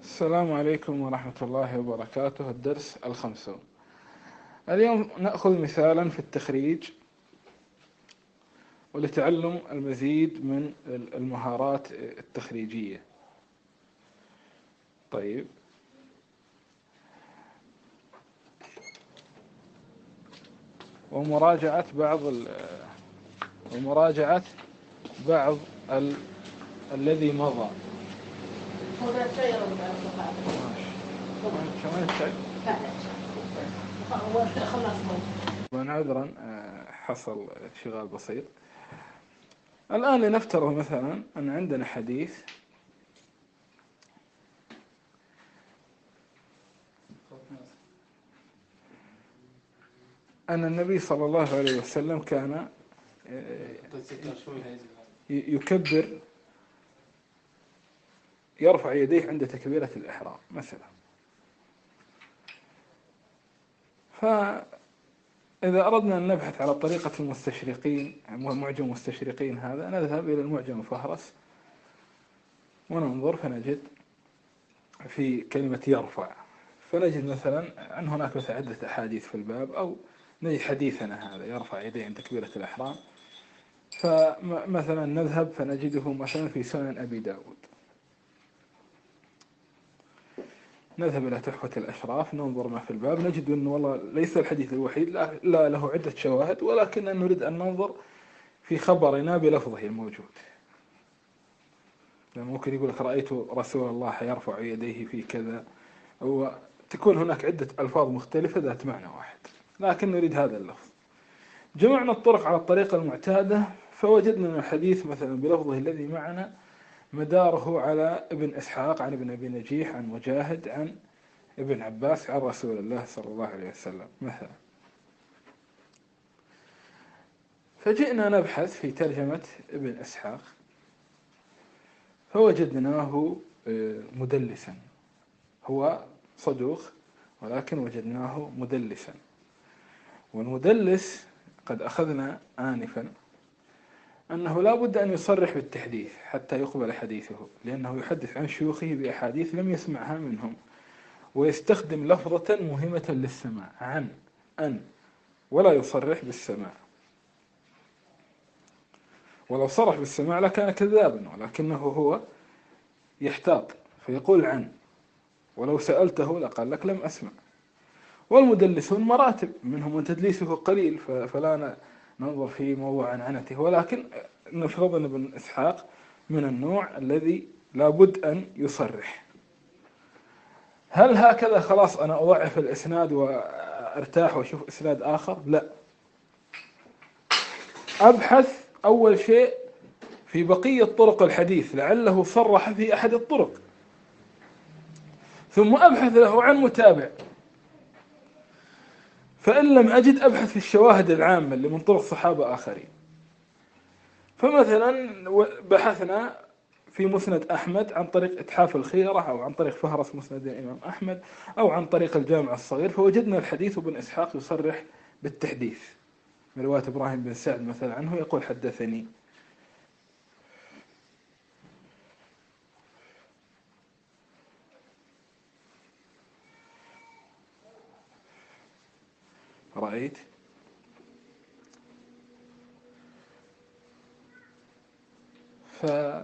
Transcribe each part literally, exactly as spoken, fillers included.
السلام عليكم ورحمة الله وبركاته. الدرس الخمسون. اليوم نأخذ مثالا في التخريج ولتعلم المزيد من المهارات التخريجية. طيب، ومراجعة بعض ال ومراجعة بعض ال الذي مضى. كمان الشاي. عذرا، حصل شغال بسيط. الآن لنفترض مثلا أن عندنا حديث أن النبي صلى الله عليه وسلم كان يكبر، يرفع يديه عند تكبيرة الإحرام مثلا. فإذا أردنا أن نبحث على طريقة المستشرقين، معجم المستشرقين هذا، نذهب إلى المعجم الفهرس وننظر فنجد في كلمة يرفع، فنجد مثلا أن هناك مثلا عدة أحاديث في الباب، أو نجد حديثنا هذا يرفع يديه عند تكبيرة الإحرام. فمثلا نذهب فنجده مثلا في سنن أبي داود، نذهب إلى تحفة الأشراف ننظر ما في الباب، نجد أنه والله ليس الحديث الوحيد، لا له عدة شواهد، ولكن نريد أن ننظر في خبرنا بلفظه الموجود. لأنه ممكن يقول لك رأيت رسول الله يرفع يديه في كذا، هو تكون هناك عدة ألفاظ مختلفة ذات معنى واحد، لكن نريد هذا اللفظ. جمعنا الطرق على الطريقة المعتادة، فوجدنا أن الحديث مثلا بلفظه الذي معنا مداره على ابن إسحاق عن ابن أبي نجيح عن مجاهد عن ابن عباس عن رسول الله صلى الله عليه وسلم مثلا. فجئنا نبحث في ترجمة ابن إسحاق فوجدناه مدلسا، هو صدوق ولكن وجدناه مدلسا. والمدلس قد أخذنا آنفا أنه لا بد أن يصرح بالتحديث حتى يقبل حديثه، لأنه يحدث عن شيوخه بأحاديث لم يسمعها منهم، ويستخدم لفظة مهمة للسماع عن أن، ولا يصرح بالسماع. ولو صرح بالسماع لكان كذابا، ولكنه هو يحتاط فيقول عن، ولو سألته لقال لك لم أسمع. والمدلسون مراتب، منهم من تدليسه قليل فلا ننظر في موضوع عنعنته، ولكن نفرض أن ابن إسحاق من النوع الذي لابد أن يصرح. هل هكذا خلاص أنا أضعف الإسناد وأرتاح وأشوف إسناد آخر؟ لا، أبحث أول شيء في بقية طرق الحديث لعله صرح في أحد الطرق، ثم أبحث له عن متابع. فإن لم أجد أبحث في الشواهد العامة اللي من طرق صحابة آخرين. فمثلا بحثنا في مسند أحمد عن طريق إتحاف الخيرة، أو عن طريق فهرس مسند الإمام أحمد، أو عن طريق الجامع الصغير، فوجدنا الحديث ابن إسحاق يصرح بالتحديث من رواية إبراهيم بن سعد مثلا عنه يقول حدثني. رأيت؟ ف...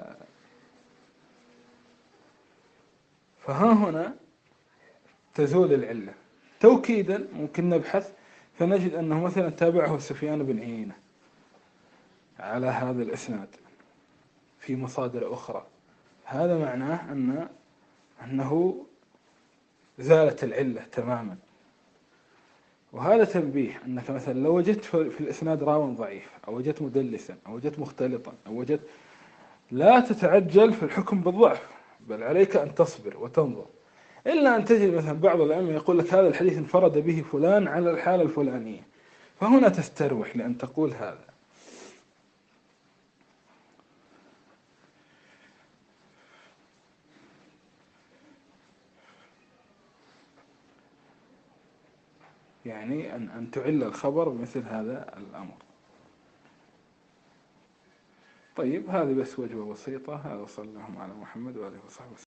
فها هنا تزول العلة. توكيدا ممكن نبحث فنجد أنه مثلا تابعه سفيان بن عيينة على هذا الإسناد في مصادر أخرى، هذا معناه أن أنه زالت العلة تماما. وهذا تنبيه أنك مثلا لو وجدت في الإسناد راو ضعيف، أو وجدت مدلسا، أو وجدت مختلطا، أو وجدت، لا تتعجل في الحكم بالضعف، بل عليك أن تصبر وتنظر. إلا أن تجد مثلا بعض الأئمة يقول لك هذا الحديث انفرد به فلان على الحالة الفلانية، فهنا تستروح لأن تقول هذا. يعني أن أن تعل الخبر بمثل هذا الأمر. طيب، هذه بس وجبة بسيطة. هذا صلى الله على محمد وآله وصحبه وسلم.